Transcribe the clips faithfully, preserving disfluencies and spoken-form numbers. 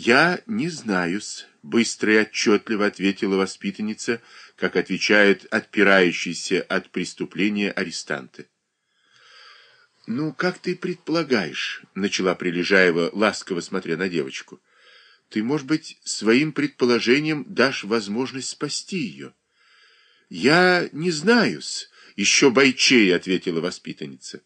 Я не знаю-с, быстро и отчетливо ответила воспитанница, как отвечают отпирающиеся от преступления арестанты. Ну, как ты предполагаешь, начала Прилежаева, ласково смотря на девочку. Ты, может быть, своим предположением дашь возможность спасти ее. Я не знаю-с, еще бойчее ответила воспитанница.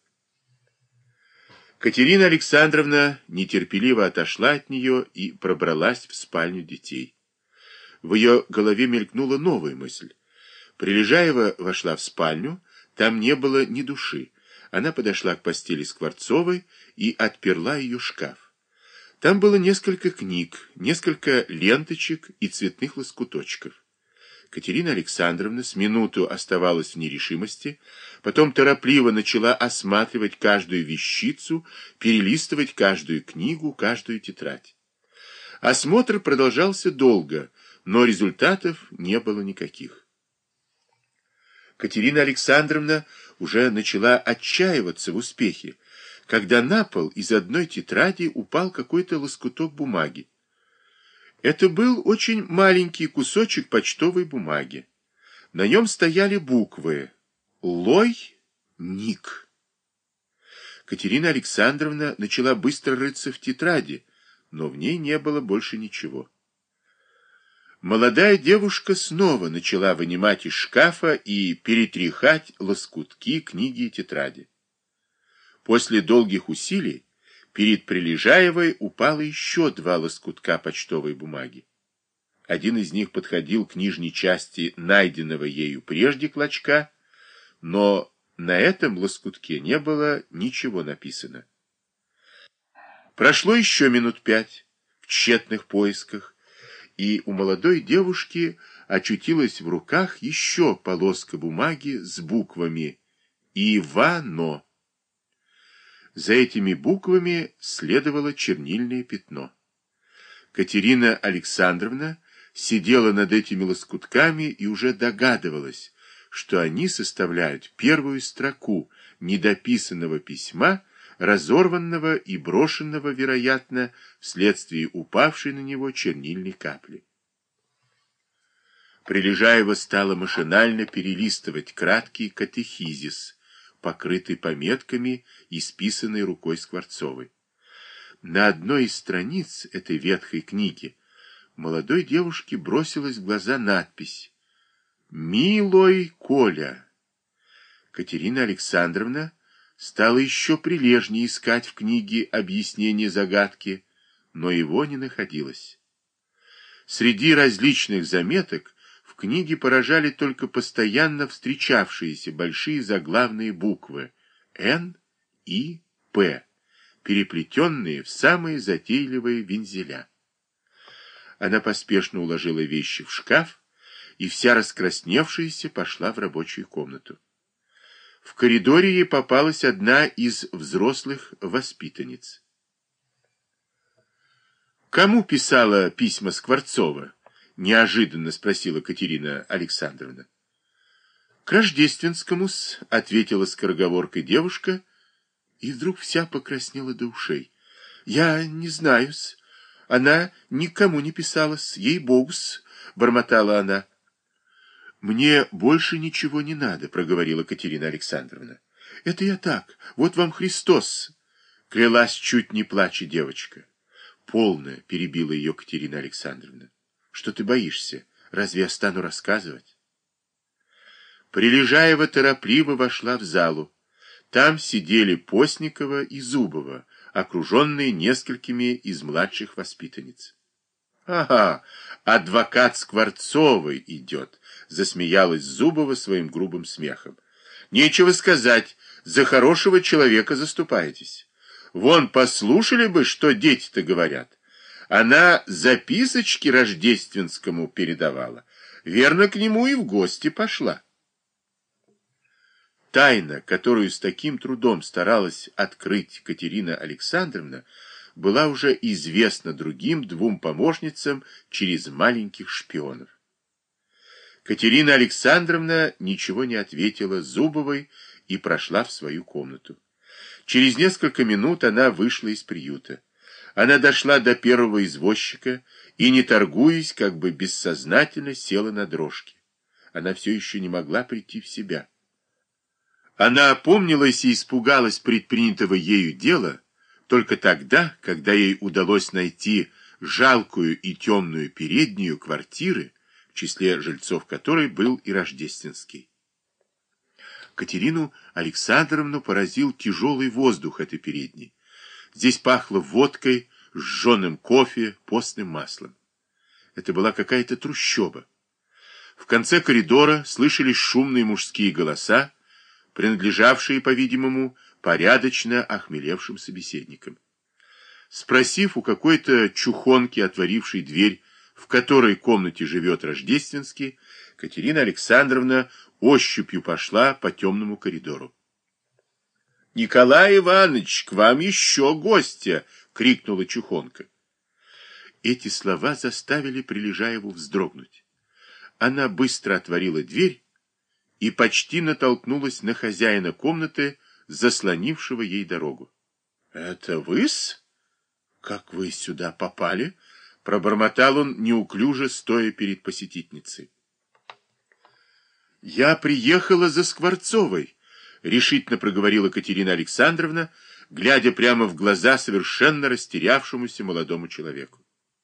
Катерина Александровна нетерпеливо отошла от нее и пробралась в спальню детей. В ее голове мелькнула новая мысль. Прилежаева вошла в спальню, там не было ни души. Она подошла к постели Скворцовой и отперла ее шкаф. Там было несколько книг, несколько ленточек и цветных лоскуточков. Катерина Александровна с минуту оставалась в нерешимости, потом торопливо начала осматривать каждую вещицу, перелистывать каждую книгу, каждую тетрадь. Осмотр продолжался долго, но результатов не было никаких. Катерина Александровна уже начала отчаиваться в успехе, когда на пол из одной тетради упал какой-то лоскуток бумаги. Это был очень маленький кусочек почтовой бумаги. На нем стояли буквы «Лой-Ник». Катерина Александровна начала быстро рыться в тетради, но в ней не было больше ничего. Молодая девушка снова начала вынимать из шкафа и перетряхать лоскутки, книги и тетради. После долгих усилий перед Прилежаевой упало еще два лоскутка почтовой бумаги. Один из них подходил к нижней части найденного ею прежде клочка, но на этом лоскутке не было ничего написано. Прошло еще минут пять в тщетных поисках, и у молодой девушки очутилась в руках еще полоска бумаги с буквами «Ивано». За этими буквами следовало чернильное пятно. Катерина Александровна сидела над этими лоскутками и уже догадывалась, что они составляют первую строку недописанного письма, разорванного и брошенного, вероятно, вследствие упавшей на него чернильной капли. Прилежаева стала машинально перелистывать краткий катехизис, покрытый пометками, исписанной рукой Скворцовой. На одной из страниц этой ветхой книги молодой девушке бросилась в глаза надпись «Милой Коля». Катерина Александровна стала еще прилежнее искать в книге объяснение загадки, но его не находилось. Среди различных заметок в книге поражали только постоянно встречавшиеся большие заглавные буквы «Н» и «П», переплетенные в самые затейливые вензеля. Она поспешно уложила вещи в шкаф и вся раскрасневшаяся пошла в рабочую комнату. В коридоре ей попалась одна из взрослых воспитанниц. «Кому писала письма Скворцова?» — неожиданно спросила Катерина Александровна. «К Рождественскому-с», — ответила скороговоркой девушка, и вдруг вся покраснела до ушей. «Я не знаю-с. Она никому не писала-с, ей-богу-с», — бормотала она. «Мне больше ничего не надо», — проговорила Катерина Александровна. «Это я так. Вот вам Христос», — клялась чуть не плача девочка. «Полно», — перебила ее Катерина Александровна. «Что ты боишься? Разве я стану рассказывать?» Прилежаева торопливо вошла в залу. Там сидели Постникова и Зубова, окруженные несколькими из младших воспитанниц. «Ага, адвокат Скворцовой идет», — засмеялась Зубова своим грубым смехом. «Нечего сказать, за хорошего человека заступаетесь. Вон, послушали бы, что дети-то говорят. Она записочки Рождественскому передавала. Верно, к нему и в гости пошла». Тайна, которую с таким трудом старалась открыть Катерина Александровна, была уже известна другим двум помощницам через маленьких шпионов. Катерина Александровна ничего не ответила Зубовой и прошла в свою комнату. Через несколько минут она вышла из приюта. Она дошла до первого извозчика и, не торгуясь, как бы бессознательно села на дрожки. Она все еще не могла прийти в себя. Она опомнилась и испугалась предпринятого ею дела только тогда, когда ей удалось найти жалкую и темную переднюю квартиры, в числе жильцов которой был и Рождественский. Катерину Александровну поразил тяжелый воздух этой передней. Здесь пахло водкой, сжженным кофе, постным маслом. Это была какая-то трущоба. В конце коридора слышались шумные мужские голоса, принадлежавшие, по-видимому, порядочно охмелевшим собеседникам. Спросив у какой-то чухонки, отворившей дверь, в которой комнате живет Рождественский, Катерина Александровна ощупью пошла по темному коридору. «Николай Иванович, к вам еще гостья!» — крикнула чухонка. Эти слова заставили Прилежаеву вздрогнуть. Она быстро отворила дверь и почти натолкнулась на хозяина комнаты, заслонившего ей дорогу. — Это вы-с? Как вы сюда попали? — пробормотал он, неуклюже стоя перед посетительницей. — Я приехала за Скворцовой, — решительно проговорила Катерина Александровна, глядя прямо в глаза совершенно растерявшемуся молодому человеку.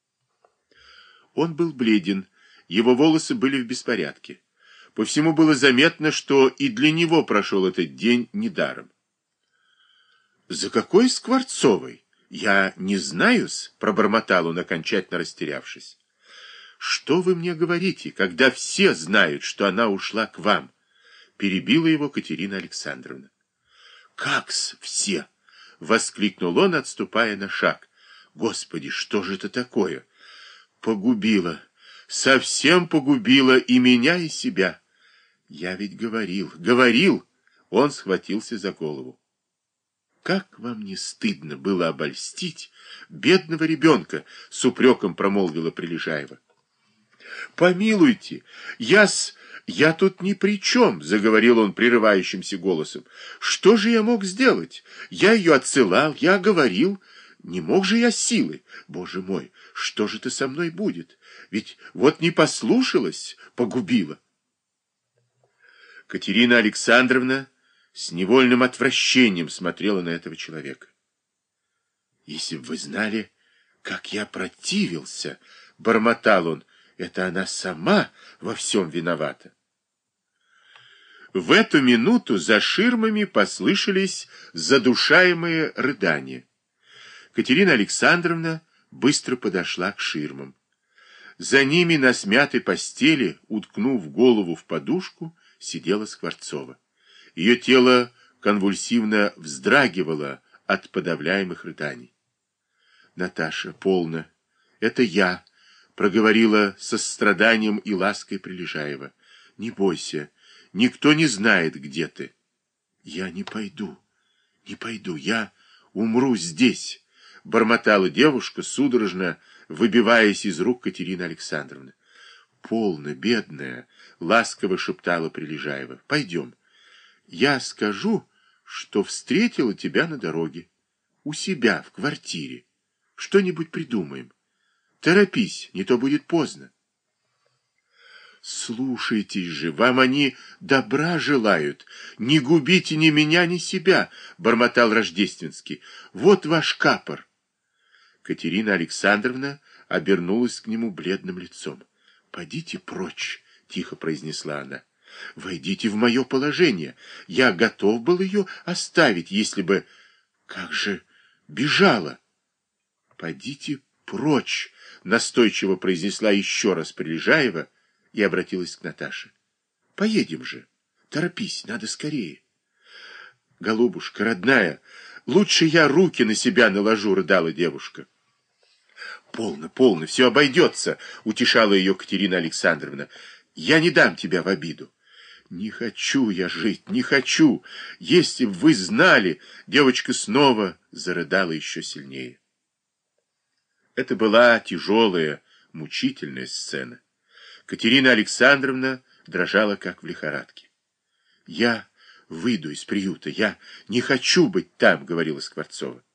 Он был бледен, его волосы были в беспорядке. По всему было заметно, что и для него прошел этот день недаром. — За какой Скворцовой? Я не знаю-с, — пробормотал он, окончательно растерявшись. — Что вы мне говорите, когда все знают, что она ушла к вам? — перебила его Катерина Александровна. — Как-с все? — воскликнул он, отступая на шаг. — Господи, что же это такое? Погубила, совсем погубила и меня, и себя. Я ведь говорил, говорил. Он схватился за голову. Как вам не стыдно было обольстить бедного ребенка, с упреком промолвила Прилежаева. Помилуйте, я-с, я тут ни при чем, заговорил он прерывающимся голосом. Что же я мог сделать? Я ее отсылал, я говорил. Не мог же я силой. Боже мой, что же это со мной будет? Ведь вот не послушалась, погубила. Катерина Александровна с невольным отвращением смотрела на этого человека. «Если бы вы знали, как я противился, — бормотал он, — это она сама во всем виновата». В эту минуту за ширмами послышались задушаемые рыдания. Катерина Александровна быстро подошла к ширмам. За ними на смятой постели, уткнув голову в подушку, сидела Скворцова. Ее тело конвульсивно вздрагивало от подавляемых рыданий. — Наташа, полно. Это я, — проговорила со состраданием и лаской Прилежаева. — Не бойся, никто не знает, где ты. — Я не пойду, не пойду, я умру здесь, — бормотала девушка, судорожно выбиваясь из рук Катерины Александровны. Полно, бедная, — ласково шептала Прилежаева. — Пойдем. Я скажу, что встретила тебя на дороге. У себя, в квартире. Что-нибудь придумаем. Торопись, не то будет поздно. Слушайтесь же, вам они добра желают. Не губите ни меня, ни себя, — бормотал Рождественский. Вот ваш капор. Катерина Александровна обернулась к нему бледным лицом. — Подите прочь, — тихо произнесла она. — Войдите в мое положение. Я готов был ее оставить, если бы... Как же бежала! — Подите прочь, — настойчиво произнесла еще раз Прилежаева и обратилась к Наташе. — Поедем же. Торопись, надо скорее. — Голубушка, родная, лучше я руки на себя наложу, — рыдала девушка. Полно, полно, все обойдется, — утешала ее Катерина Александровна. Я не дам тебя в обиду. Не хочу я жить, не хочу. Если бы вы знали, девочка снова зарыдала еще сильнее. Это была тяжелая, мучительная сцена. Катерина Александровна дрожала, как в лихорадке. Я выйду из приюта, я не хочу быть там, — говорила Скворцова.